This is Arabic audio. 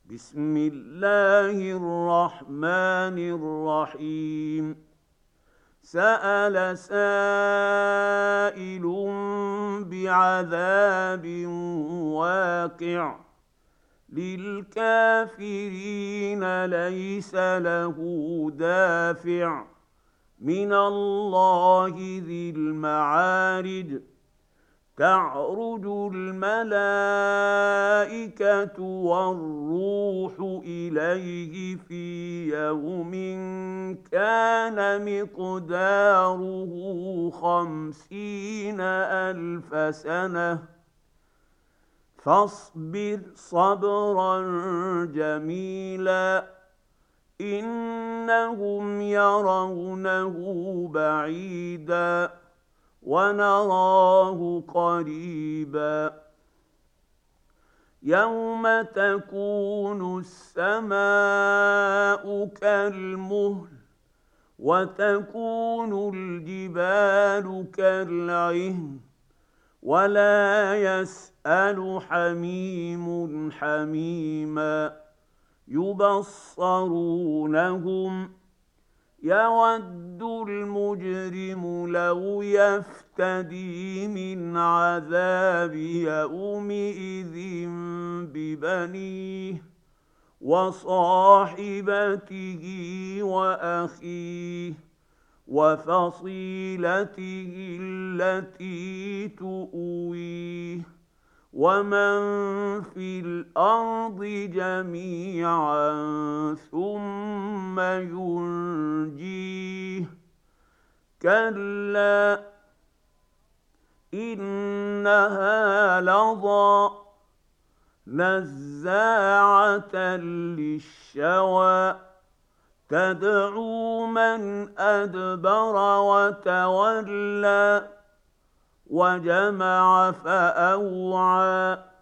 بسم الله الرحمن الرحيم. سأل سائل بعذاب واقع للكافرين ليس له دافع من الله ذي المعارج. تعرج الملائكة والروح إليه في يوم كان مقداره 50,000 سنة فاصبر صبرا جميلا إنهم يرونه بعيدا ونراه قريبا. يوم تكون السماء كالمهل وتكون الجبال كالعهن ولا يسأل حميم حميما. يبصرونهم يود المجرم لو يفتدي من عذاب يومئذ ببنيه وصاحبته وأخيه وفصيلته التي تؤويه ومن في الأرض جميعا ثم ينجيه. كلا إنها لظى نزاعة للشوى تدعو من أدبر وتولى وجمع فأوعى